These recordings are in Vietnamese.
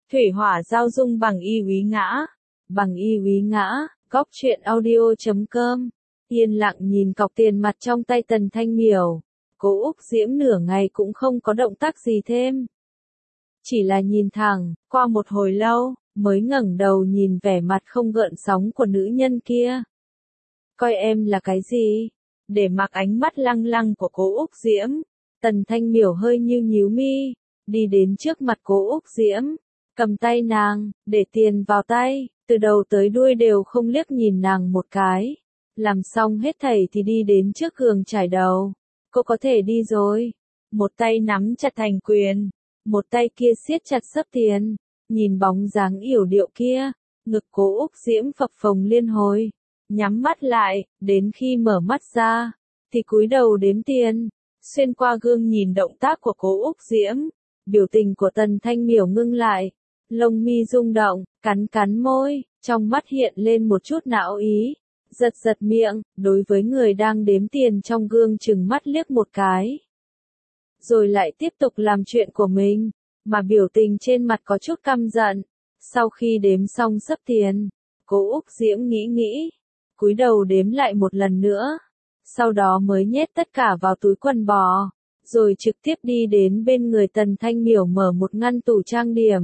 Thủy hỏa giao dung bằng y úy ngã. Bằng y úy ngã, góc truyện audio.com. Yên lặng nhìn cọc tiền mặt trong tay Tần Thanh Miểu. Cố Úc Diễm nửa ngày cũng không có động tác gì thêm. Chỉ là nhìn thẳng, qua một hồi lâu, mới ngẩng đầu nhìn vẻ mặt không gợn sóng của nữ nhân kia. Coi em là cái gì? Để mặc ánh mắt lăng lăng của Cố Úc Diễm, Tần Thanh Miểu hơi nhíu mi, đi đến trước mặt Cố Úc Diễm, cầm tay nàng, để tiền vào tay, từ đầu tới đuôi đều không liếc nhìn nàng một cái. Làm xong hết thảy thì đi đến trước gương chải đầu. Cô có thể đi rồi. Một tay nắm chặt thành quyền, một tay kia siết chặt xấp tiền. Nhìn bóng dáng yểu điệu kia, ngực Cố Úc Diễm phập phồng liên hồi. Nhắm mắt lại, đến khi mở mắt ra, thì cúi đầu đếm tiền. Xuyên qua gương nhìn động tác của Cố Úc Diễm, biểu tình của Tần Thanh Miểu ngưng lại. Lông mi rung động, cắn môi, trong mắt hiện lên một chút não ý. Giật miệng, đối với người đang đếm tiền trong gương chừng mắt liếc một cái. Rồi lại tiếp tục làm chuyện của mình, mà biểu tình trên mặt có chút căm giận. Sau khi đếm xong xấp tiền, Cố Úc Diễm nghĩ, cúi đầu đếm lại một lần nữa. Sau đó mới nhét tất cả vào túi quần bò, rồi trực tiếp đi đến bên người Tần Thanh Miểu mở một ngăn tủ trang điểm.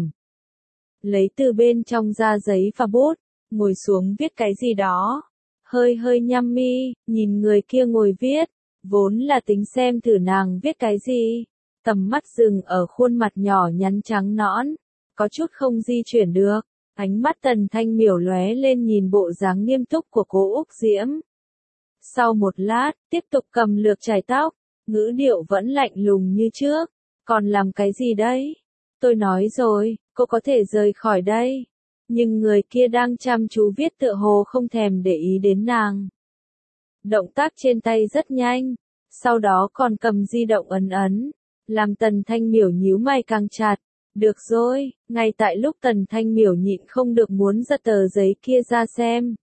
Lấy từ bên trong ra giấy và bút, ngồi xuống viết cái gì đó. Hơi nhăm mi, nhìn người kia ngồi viết, vốn là tính xem thử nàng viết cái gì. Tầm mắt dừng ở khuôn mặt nhỏ nhắn trắng nõn, có chút không di chuyển được. Ánh mắt Tần Thanh Miểu lóe lên nhìn bộ dáng nghiêm túc của Cố Úc Diễm. Sau một lát, tiếp tục cầm lược chải tóc, ngữ điệu vẫn lạnh lùng như trước. Còn làm cái gì đấy? Tôi nói rồi, cô có thể rời khỏi đây. Nhưng người kia đang chăm chú viết tựa hồ không thèm để ý đến nàng. Động tác trên tay rất nhanh, sau đó còn cầm di động ấn, làm Tần Thanh Miểu nhíu mày càng chặt. Được rồi, ngay tại lúc Tần Thanh Miểu nhịn không được muốn giật tờ giấy kia ra xem.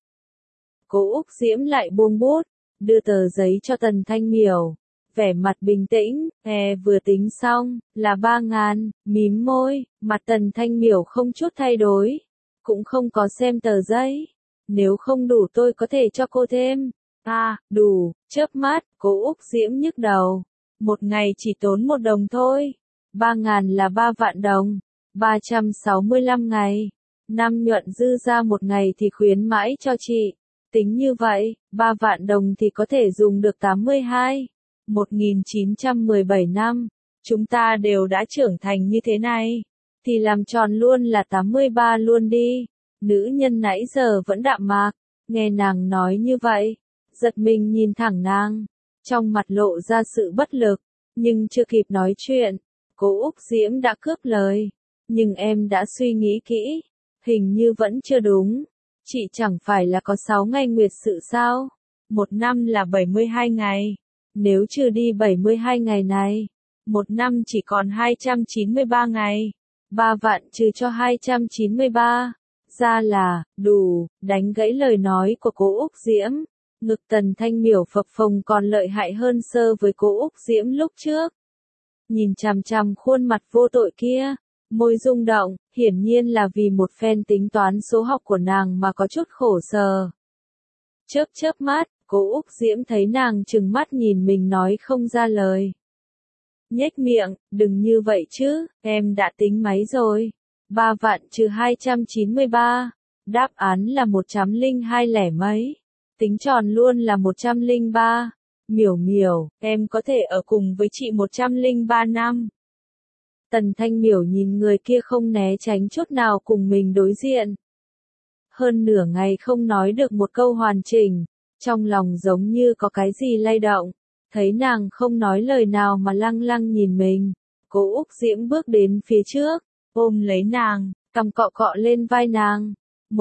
Cố Úc Diễm lại buông bút, đưa tờ giấy cho Tần Thanh Miểu. Vẻ mặt bình tĩnh, vừa tính xong, là 3.000, mím môi, mặt Tần Thanh Miểu không chút thay đổi. Cũng không có xem tờ giấy. Nếu không đủ tôi có thể cho cô thêm. Đủ, chớp mắt, Cố Úc Diễm nhức đầu. Một ngày chỉ tốn 1 đồng thôi. 3.000 là 3 vạn đồng. 365 ngày. Năm nhuận dư ra một ngày thì khuyến mãi cho chị. Tính như vậy, 3 vạn đồng thì có thể dùng được 1917 năm. Chúng ta đều đã trưởng thành như thế này. Thì làm tròn luôn là 83 luôn đi. Nữ nhân nãy giờ vẫn đạm mạc, nghe nàng nói như vậy, giật mình nhìn thẳng nàng, trong mặt lộ ra sự bất lực, nhưng chưa kịp nói chuyện, Cố Úc Diễm đã cướp lời. Nhưng em đã suy nghĩ kỹ, hình như vẫn chưa đúng. Chị chẳng phải là có 6 ngày nguyệt sự sao? 1 năm là 72 ngày. Nếu trừ đi 72 ngày này, 1 năm chỉ còn 293 ngày. 3 vạn trừ cho 293, ra là, đủ, đánh gãy lời nói của Cố Úc Diễm. Ngực Tần Thanh Miểu phập phồng còn lợi hại hơn so với Cố Úc Diễm lúc trước. Nhìn chằm chằm khuôn mặt vô tội kia, môi rung động, hiển nhiên là vì một phen tính toán số học của nàng mà có chút khổ sở. Chớp mắt, Cố Úc Diễm thấy nàng trừng mắt nhìn mình nói không ra lời. Nhếch miệng, đừng như vậy chứ, em đã tính máy rồi. 3 vạn trừ 293, đáp án là 102 lẻ mấy. Tính tròn luôn là 103. Miểu, em có thể ở cùng với chị 103 năm. Tần Thanh Miểu nhìn người kia không né tránh chút nào cùng mình đối diện. Hơn nửa ngày không nói được một câu hoàn chỉnh, trong lòng giống như có cái gì lay động. Thấy nàng không nói lời nào mà lăng lăng nhìn mình, Cố Úc Diễm bước đến phía trước, ôm lấy nàng, cằm cọ lên vai nàng.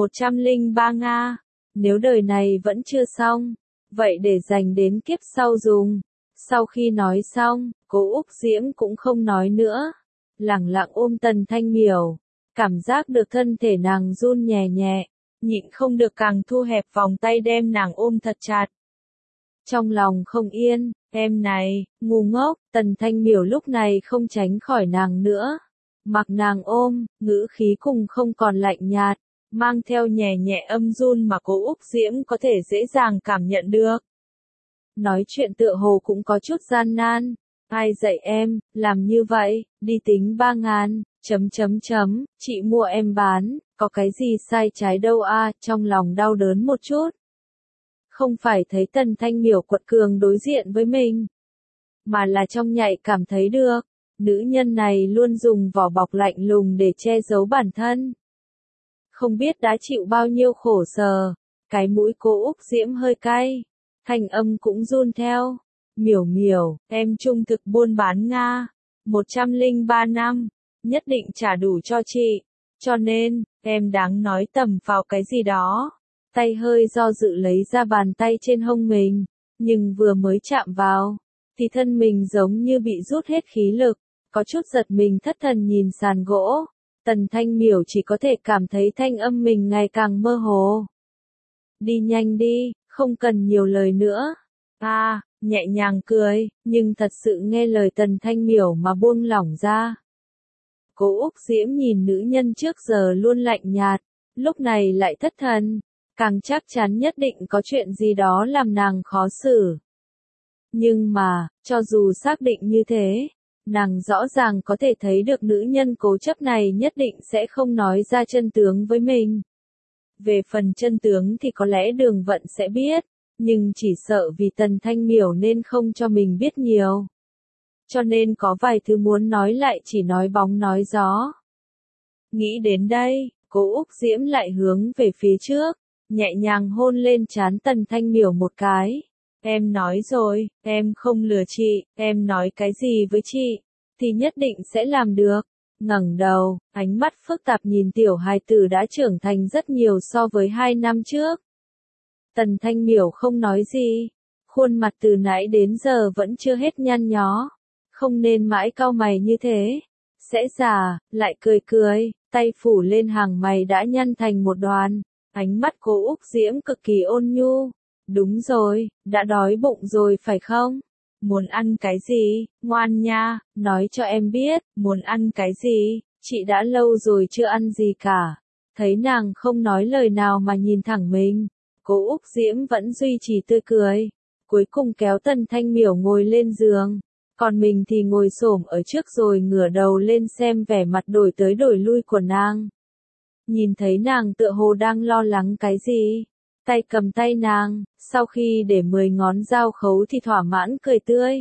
103 Nga, nếu đời này vẫn chưa xong, vậy để dành đến kiếp sau dùng. Sau khi nói xong, Cố Úc Diễm cũng không nói nữa, lẳng lặng ôm Tần Thanh Miểu, cảm giác được thân thể nàng run nhẹ, nhịn không được càng thu hẹp vòng tay đem nàng ôm thật chặt. Trong lòng không yên, em này, ngu ngốc, Tần Thanh Miểu lúc này không tránh khỏi nàng nữa. Mặc nàng ôm, ngữ khí cùng không còn lạnh nhạt, mang theo nhẹ nhẹ âm run mà Cố Úc Diễm có thể dễ dàng cảm nhận được. Nói chuyện tựa hồ cũng có chút gian nan. Ai dạy em, làm như vậy, đi tính 3.000, chị mua em bán, có cái gì sai trái đâu a, trong lòng đau đớn một chút. Không phải thấy Tần Thanh Miểu quật cường đối diện với mình, mà là trong nhạy cảm thấy được, nữ nhân này luôn dùng vỏ bọc lạnh lùng để che giấu bản thân. Không biết đã chịu bao nhiêu khổ sở, cái mũi Cố Úc Diễm hơi cay, thanh âm cũng run theo. Miểu miểu, em trung thực buôn bán Nga, 103 năm, nhất định trả đủ cho chị, cho nên, em đáng nói tầm vào cái gì đó. Tay hơi do dự lấy ra bàn tay trên hông mình, nhưng vừa mới chạm vào, thì thân mình giống như bị rút hết khí lực, có chút giật mình thất thần nhìn sàn gỗ. Tần Thanh Miểu chỉ có thể cảm thấy thanh âm mình ngày càng mơ hồ. Đi nhanh đi, không cần nhiều lời nữa. Nhẹ nhàng cười, nhưng thật sự nghe lời Tần Thanh Miểu mà buông lỏng ra. Cố Úc Diễm nhìn nữ nhân trước giờ luôn lạnh nhạt, lúc này lại thất thần, càng chắc chắn nhất định có chuyện gì đó làm nàng khó xử. Nhưng mà, cho dù xác định như thế, nàng rõ ràng có thể thấy được nữ nhân cố chấp này nhất định sẽ không nói ra chân tướng với mình. Về phần chân tướng thì có lẽ Đường Vận sẽ biết, nhưng chỉ sợ vì Tần Thanh Miểu nên không cho mình biết nhiều. Cho nên có vài thứ muốn nói lại chỉ nói bóng nói gió. Nghĩ đến đây, Cố Úc Diễm lại hướng về phía trước, nhẹ nhàng hôn lên trán Tần Thanh Miểu một cái. Em nói rồi, em không lừa chị, em nói cái gì với chị, thì nhất định sẽ làm được. Ngẩng đầu, ánh mắt phức tạp nhìn tiểu hài tử đã trưởng thành rất nhiều so với 2 năm trước. Tần Thanh Miểu không nói gì, khuôn mặt từ nãy đến giờ vẫn chưa hết nhăn nhó, không nên mãi cau mày như thế, sẽ già, lại cười cười, tay phủ lên hàng mày đã nhăn thành một đoàn, ánh mắt Cố Úc Diễm cực kỳ ôn nhu. Đúng rồi, đã đói bụng rồi phải không? Muốn ăn cái gì, ngoan nha, nói cho em biết, muốn ăn cái gì, chị đã lâu rồi chưa ăn gì cả. Thấy nàng không nói lời nào mà nhìn thẳng mình, Cố Úc Diễm vẫn duy trì tươi cười, cuối cùng kéo Tần Thanh Miểu ngồi lên giường, còn mình thì ngồi xổm ở trước rồi ngửa đầu lên xem vẻ mặt đổi tới đổi lui của nàng. Nhìn thấy nàng tựa hồ đang lo lắng cái gì, tay cầm tay nàng, sau khi để 10 ngón dao khấu thì thỏa mãn cười tươi.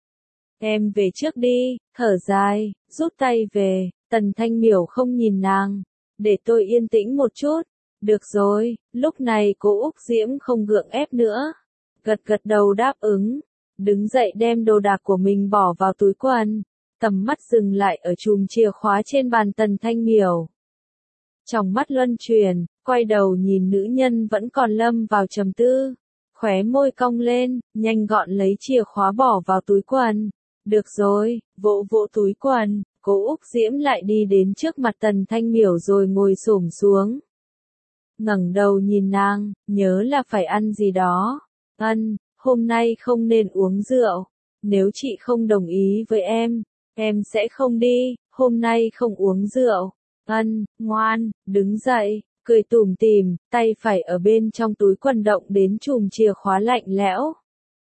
Em về trước đi, thở dài, rút tay về, Tần Thanh Miểu không nhìn nàng, để tôi yên tĩnh một chút. Được rồi, lúc này Cố Úc Diễm không gượng ép nữa, gật gật đầu đáp ứng, đứng dậy đem đồ đạc của mình bỏ vào túi quần, tầm mắt dừng lại ở chùm chìa khóa trên bàn Tần Thanh Miểu. Trong mắt luân chuyển, quay đầu nhìn nữ nhân vẫn còn lâm vào trầm tư, khóe môi cong lên, nhanh gọn lấy chìa khóa bỏ vào túi quần. Được rồi, vỗ vỗ túi quần, Cố Úc Diễm lại đi đến trước mặt Tần Thanh Miểu rồi ngồi xổm xuống. Ngẩng đầu nhìn nàng, nhớ là phải ăn gì đó. Hôm nay không nên uống rượu. Nếu chị không đồng ý với em sẽ không đi, hôm nay không uống rượu. Ngoan, đứng dậy, cười tủm tỉm, tay phải ở bên trong túi quần động đến chùm chìa khóa lạnh lẽo.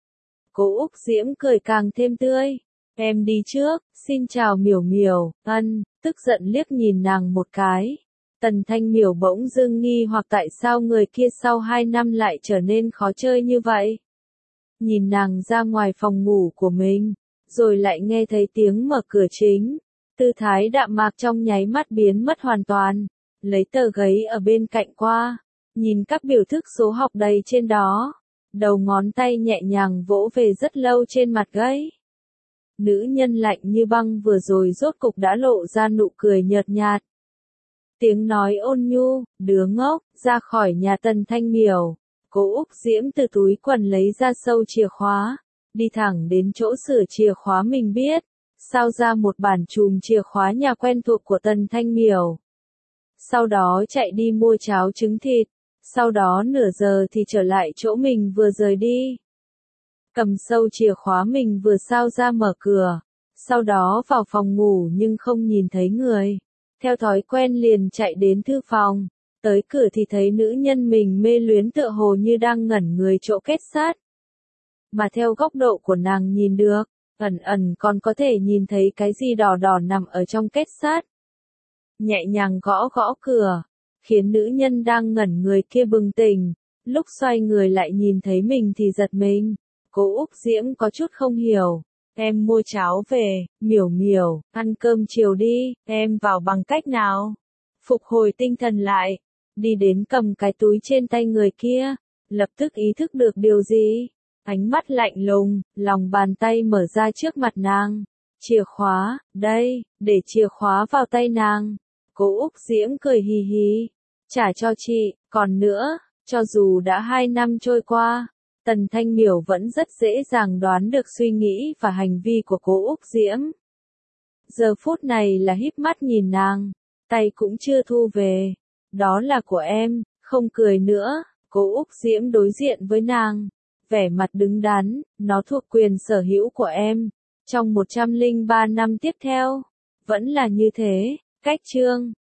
Cố Úc Diễm cười càng thêm tươi. Em đi trước, xin chào Miểu Miểu, tức giận liếc nhìn nàng một cái. Tần Thanh Miểu bỗng dưng nghi hoặc tại sao người kia sau 2 năm lại trở nên khó chơi như vậy. Nhìn nàng ra ngoài phòng ngủ của mình, rồi lại nghe thấy tiếng mở cửa chính. Tư thái đạm mạc trong nháy mắt biến mất hoàn toàn, lấy tờ giấy ở bên cạnh qua, nhìn các biểu thức số học đầy trên đó, đầu ngón tay nhẹ nhàng vỗ về rất lâu trên mặt giấy. Nữ nhân lạnh như băng vừa rồi rốt cục đã lộ ra nụ cười nhợt nhạt. Tiếng nói ôn nhu, đứa ngốc, ra khỏi nhà Tần Thanh Miểu. Cố Úc Diễm từ túi quần lấy ra sâu chìa khóa, đi thẳng đến chỗ sửa chìa khóa mình biết, sao ra một bản chùm chìa khóa nhà quen thuộc của Tần Thanh Miểu. Sau đó chạy đi mua cháo trứng thịt, sau đó nửa giờ thì trở lại chỗ mình vừa rời đi. Cầm sâu chìa khóa mình vừa sao ra mở cửa, Sau đó vào phòng ngủ nhưng không nhìn thấy người. Theo thói quen liền chạy đến thư phòng. Tới cửa thì thấy nữ nhân mình mê luyến tựa hồ như đang ngẩn người chỗ kết sắt. Mà theo góc độ của nàng nhìn được, ẩn ẩn còn có thể nhìn thấy cái gì đỏ đỏ nằm ở trong kết sắt. Nhẹ nhàng gõ gõ cửa, khiến nữ nhân đang ngẩn người kia bừng tỉnh, lúc xoay người lại nhìn thấy mình thì giật mình. Cố Úc Diễm có chút không hiểu. Em mua cháo về, Miểu Miểu, ăn cơm chiều đi, em vào bằng cách nào? Phục hồi tinh thần lại, đi đến cầm cái túi trên tay người kia, lập tức ý thức được điều gì. Ánh mắt lạnh lùng, lòng bàn tay mở ra trước mặt nàng. Chìa khóa, đây, để chìa khóa vào tay nàng. Cố Úc Diễm cười hì hì. Trả cho chị, còn nữa, cho dù đã 2 năm trôi qua, Tần Thanh Miểu vẫn rất dễ dàng đoán được suy nghĩ và hành vi của Cố Úc Diễm. Giờ phút này là híp mắt nhìn nàng, tay cũng chưa thu về. Đó là của em, không cười nữa. Cố Úc Diễm đối diện với nàng, vẻ mặt đứng đắn, nó thuộc quyền sở hữu của em. Trong 103 năm tiếp theo, vẫn là như thế. Cách chương